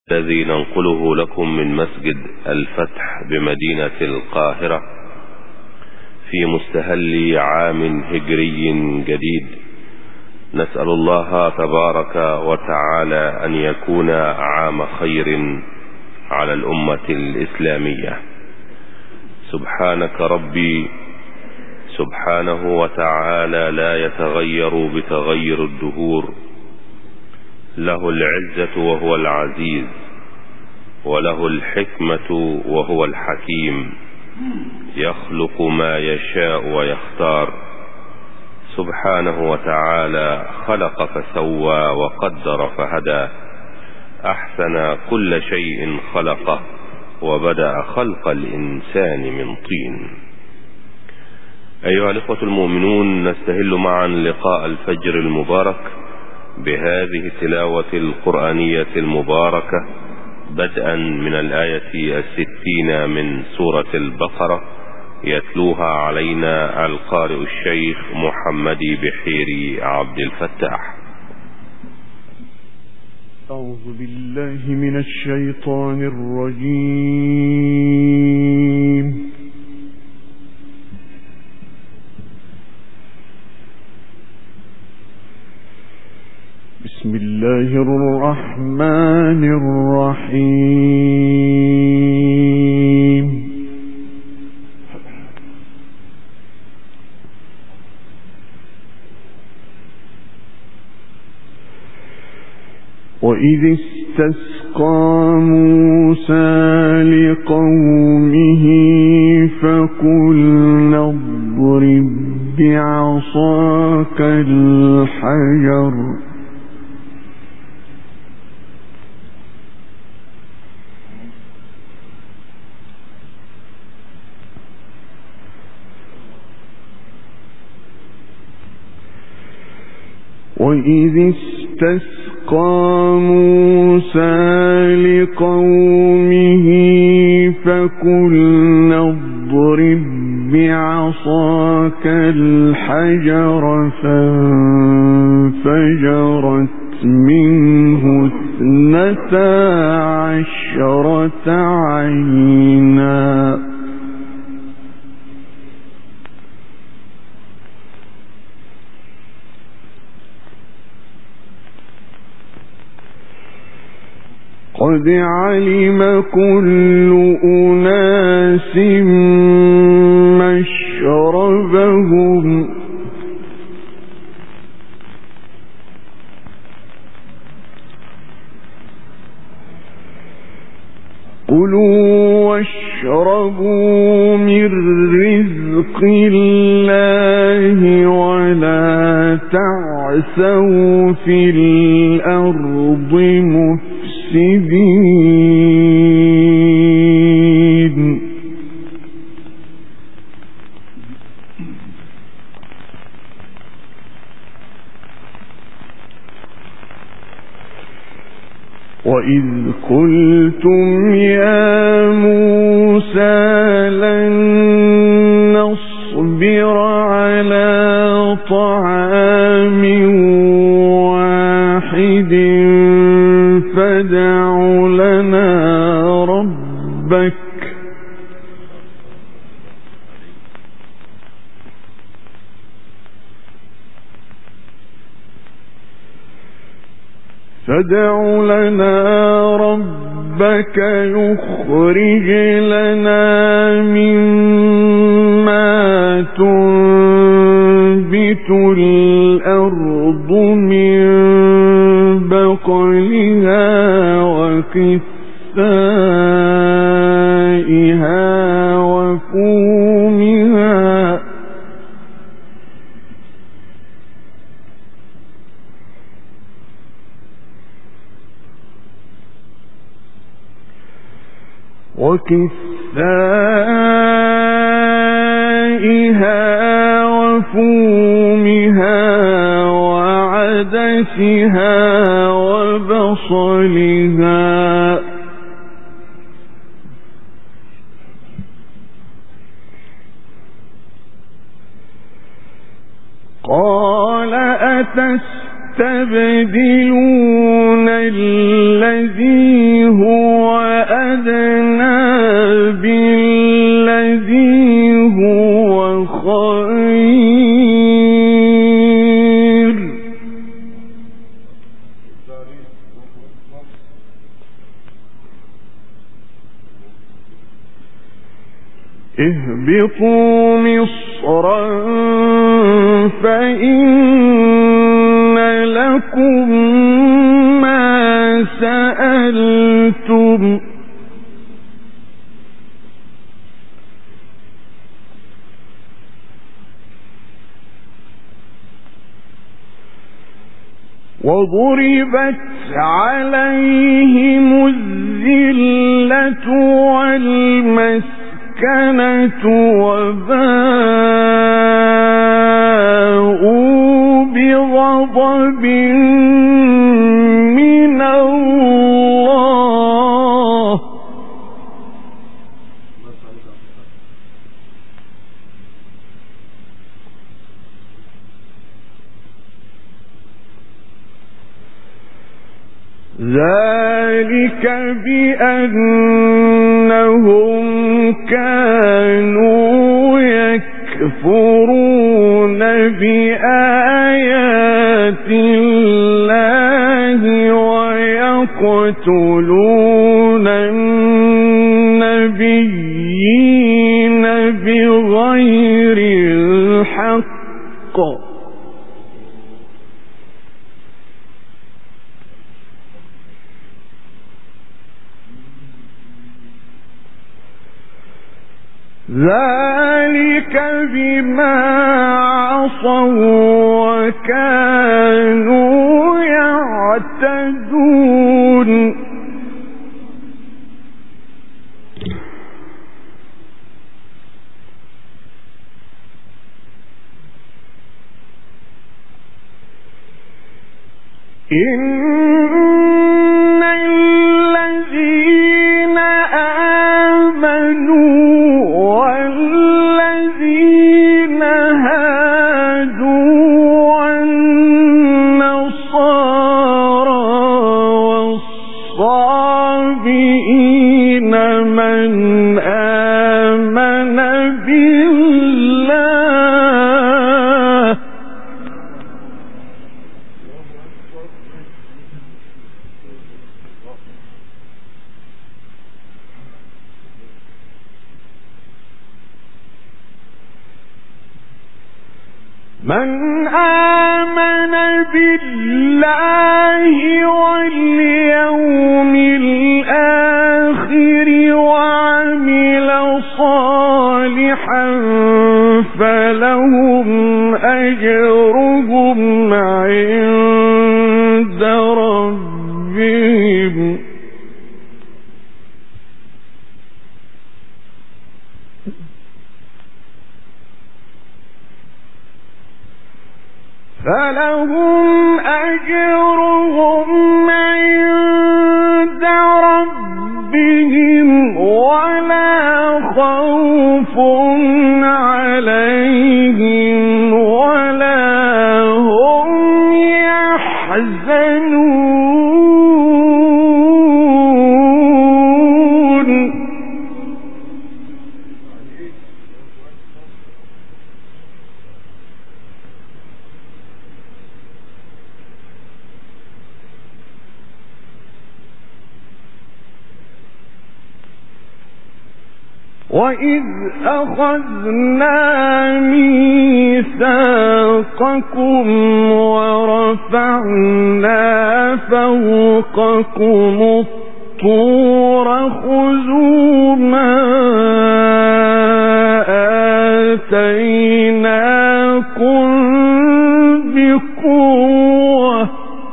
الذي ننقله لكم من مسجد الفتح بمدينة القاهرة في مستهل عام هجري جديد. نسأل الله تبارك وتعالى أن يكون عام خير على الأمة الإسلامية. سبحانك ربي سبحانه وتعالى لا يتغير بتغير الدهور، له العزة وهو العزيز، وله الحكمة وهو الحكيم، يخلق ما يشاء ويختار. سبحانه وتعالى خلق فسوى وقدر فهدى، أحسن كل شيء خلقه وبدأ خلق الإنسان من طين. أيها الإخوة المؤمنون، نستهل معا لقاء الفجر المبارك بهذه التلاوة القرآنية المباركة، بدءا من الآية 60 من سورة البقرة، يتلوها علينا القارئ الشيخ محمد بحيري عبد الفتاح. أعوذ بالله من الشيطان الرجيم. بسم الله الرحمن الرحيم. وإذ استسقى موسى لقومه فقلنا اضرب بعصاك الحجر وإذ استسقى موسى لقومه فقلنا اضرب بعصاك الحجر فانفجرت منه 12 عينا قد علم كل أناس مشربهم كلوا واشربوا من رزق الله ولا تعثوا في الأرض مفسدين. وإذ قلتم يا موسى لن نصبر على طعام واحد فادع لنا ربك يخرج لنا مما تنبت الأرض من بقلها وقثائها وفومها وعدسها وبصلها قال أتستبدلون الذي هو اهبطوا مصرا فإن لكم ما سألتم وضربت عليهم الذلة والمسكنة وباءوا بغضب من الله ذلك بأنهم كانوا يكفرون بآيات الله ويقتلون النبيين بغير الحق ذلك بما عصوا وكانوا يعتدون إن الذين آمنوا والذين هادوا والنصارى والصابئين من آمن بالله واليوم الآخر وعمل صالحا فلهم أجرهم عند ربهم عند ربهم ولا خوف عليهم ولا هم يحزنون وَإِذْ أَخَذْنَا مِيثَاقَكُمْ وَرَفَعْنَا فَوْقَكُمُ الطُّورَ خُذُوا مَا آتَيْنَاكُمْ بِقُوَّةٍ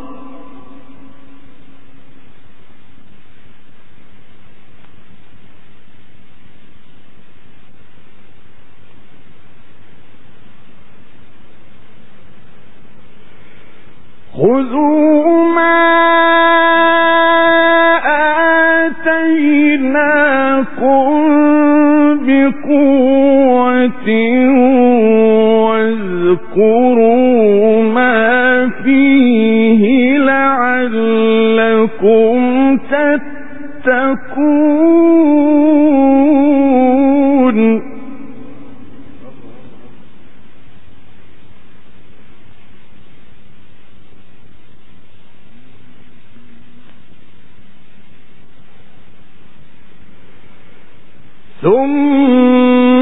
خذوا ما آتيناكم بقوة واذكروا ما فيه لعلكم تتقون ثم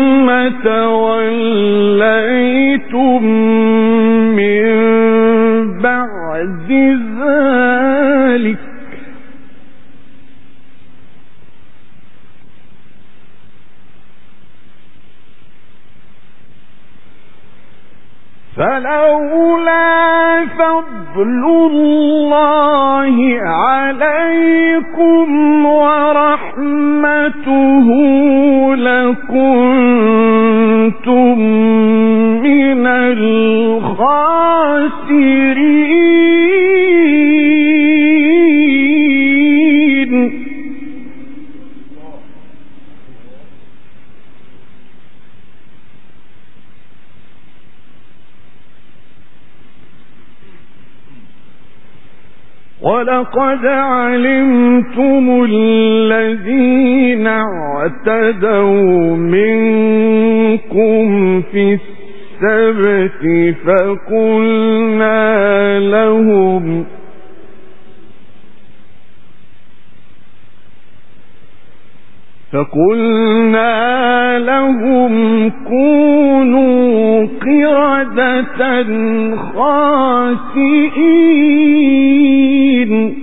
فلولا فضل الله عليكم ورحمته لكنتم من الخاسرين. وَلَقَدْ عَلِمْتُمُ الَّذِينَ اعْتَدَوْا مِنكُمْ فِي السَّبْتِ فَقُلْنَا لَهُمْ كُونُوا قِرَدَةً خَاسِئِينَ.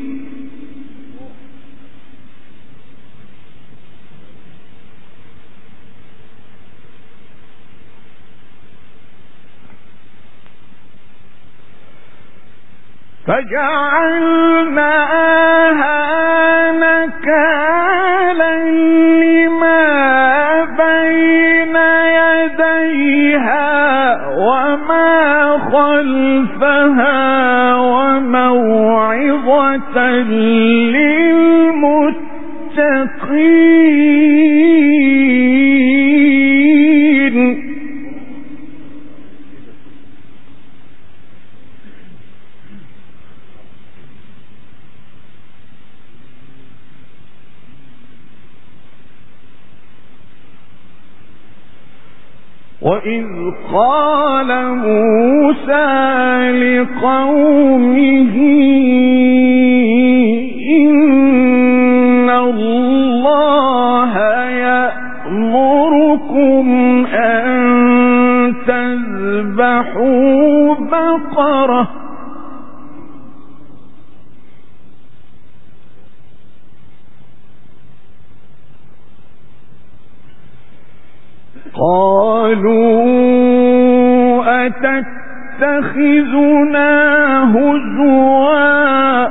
فجعلناها نكالا لما بين يديها وما خلفها وموعظة للمتقين. وَإِذْ قَالَ مُوسَى لِقَوْمِهِ إِنَّ اللَّهَ يَأْمُرُكُمْ أَن تَذْبَحُوا بَقَرَةً قالوا أتتخذنا هزوا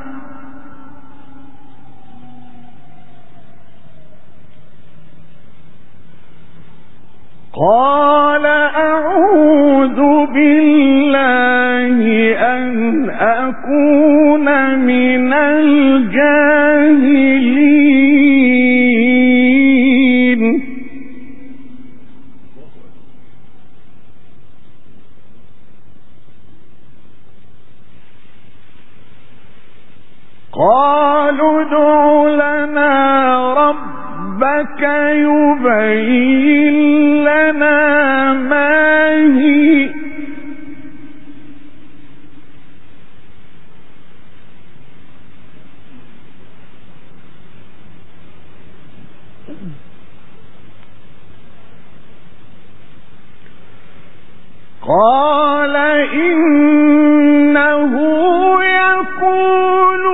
قال أعوذ بالله أن أكون من الجاهلين. قالوا ادع لنا ربك يبين لنا ما هي قال إنه يقول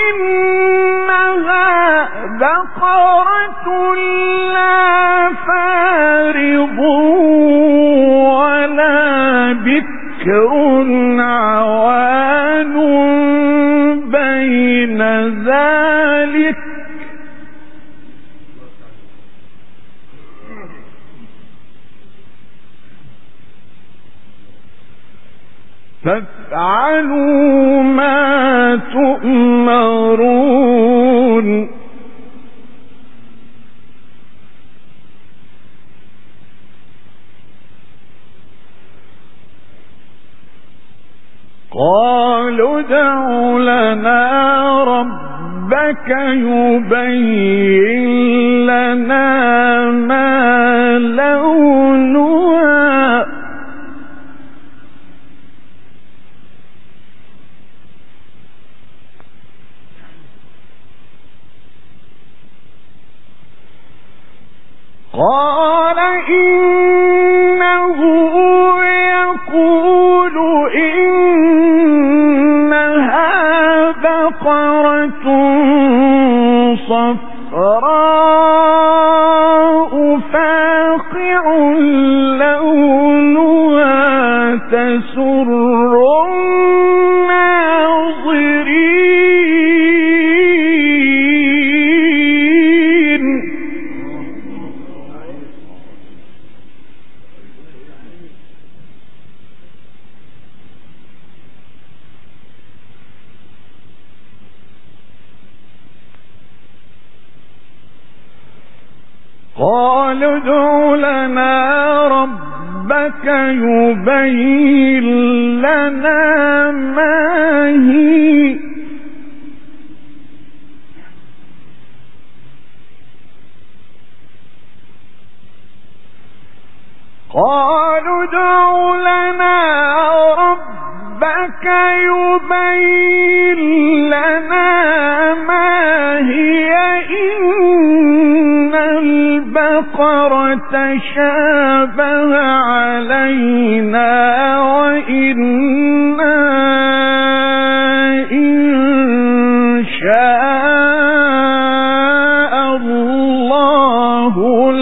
إنها بقرة لا فارض ولا بكر عوان بين ذلك فافعلوا ما تؤمرون. قالوا ادع لنا ربك يبين لنا ما لونها قال إنه يقول إنها بقرة صفراء فاقع لونها تسر قالوا ادع لنا ربك يبين لنا ما هي قالوا ادع لنا ربك يبين لنا ما هي إن البقرة تشابه علينا وإنا إن شاء الله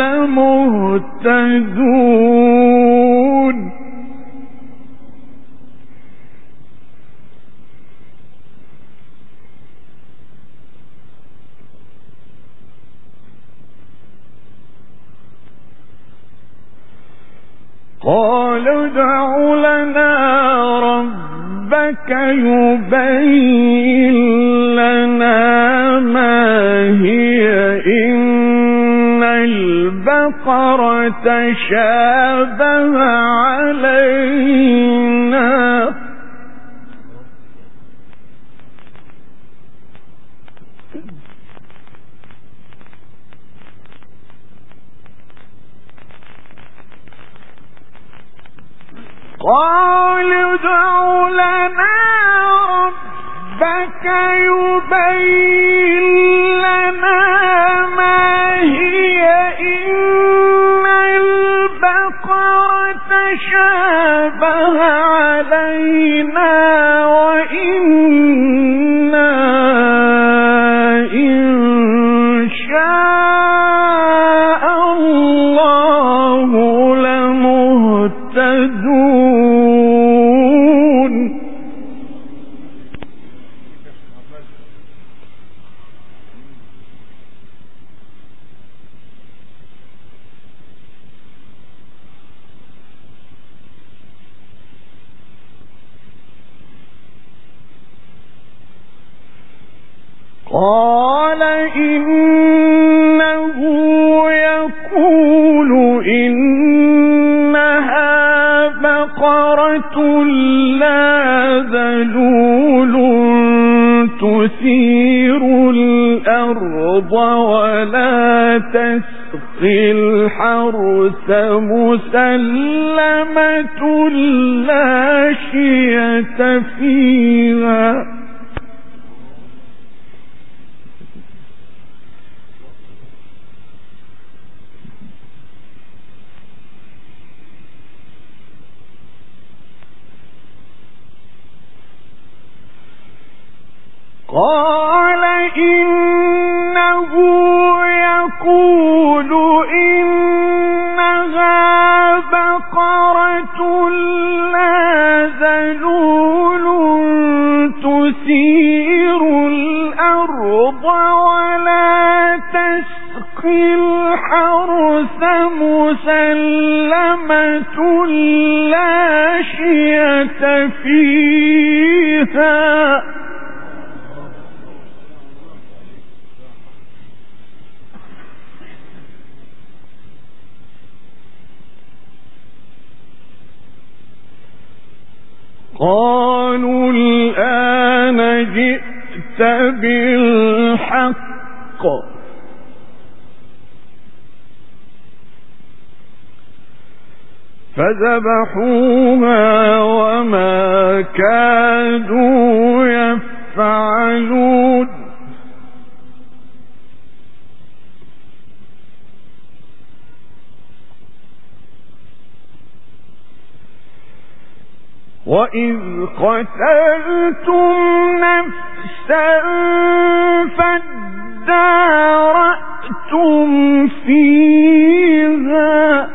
لمهتدون قالوا ادع لنا ربك يبين لنا ما هي إن البقرة تشابه علينا قالوا ادع لنا ربك يبين لنا ما هي إن البقرة تشابه علينا وإنا إن شاء الله لمهتدون قال إنه يقول إنها بقرة لا ذلول تثير الأرض ولا تسقي الحرث مسلمة لا شية فيها قال إنه يقول إنها بقرة لا ذلول تثير الأرض ولا تسقي الحرث مسلمة لا شية فيها قالوا الآن جئت بالحق فذبحوها وما كادوا يفعلون وَإِذْ قَتَلْتُمْ نَفْسًا فَادَّارَأْتُمْ فِيهَا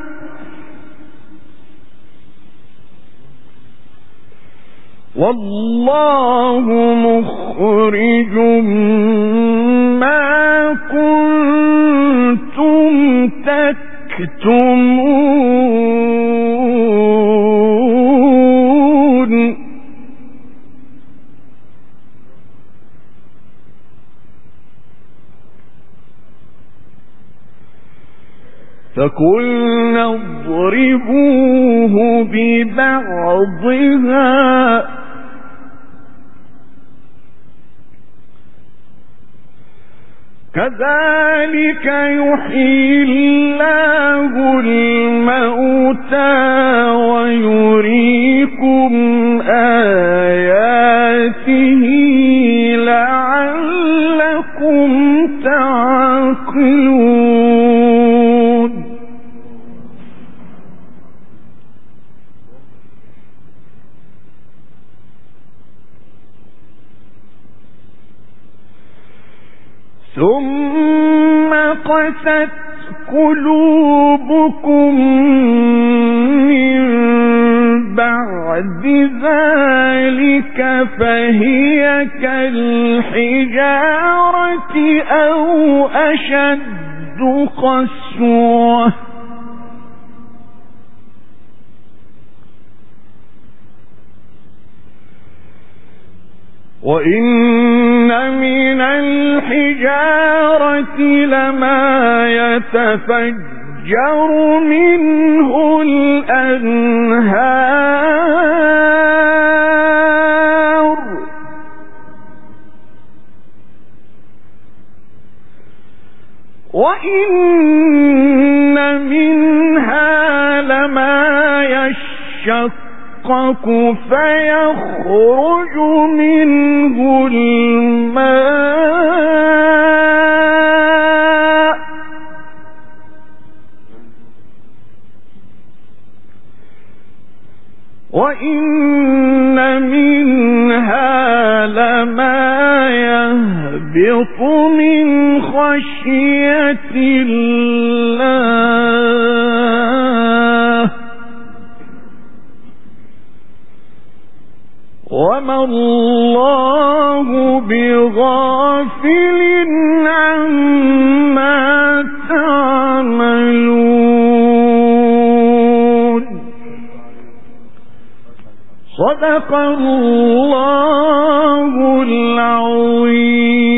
وَاللَّهُ مُخْرِجٌ مَا كُنتُمْ تَكْتُمُونَ فقلنا اضربوه ببعضها كذلك يحيي الله الموتى ويريكم آياته لعلكم تعقلون. ثم قست قلوبكم من بعد ذلك فهي كالحجارة أو أشد قسوة وإن من الحجارة لما يتفجر منه الأنهار وإن منها لما يشقق فيخرج منه الماء وإن منها لما يهبط من خشية الله وما الله بغافل عما تعملون. صدق الله العظيم.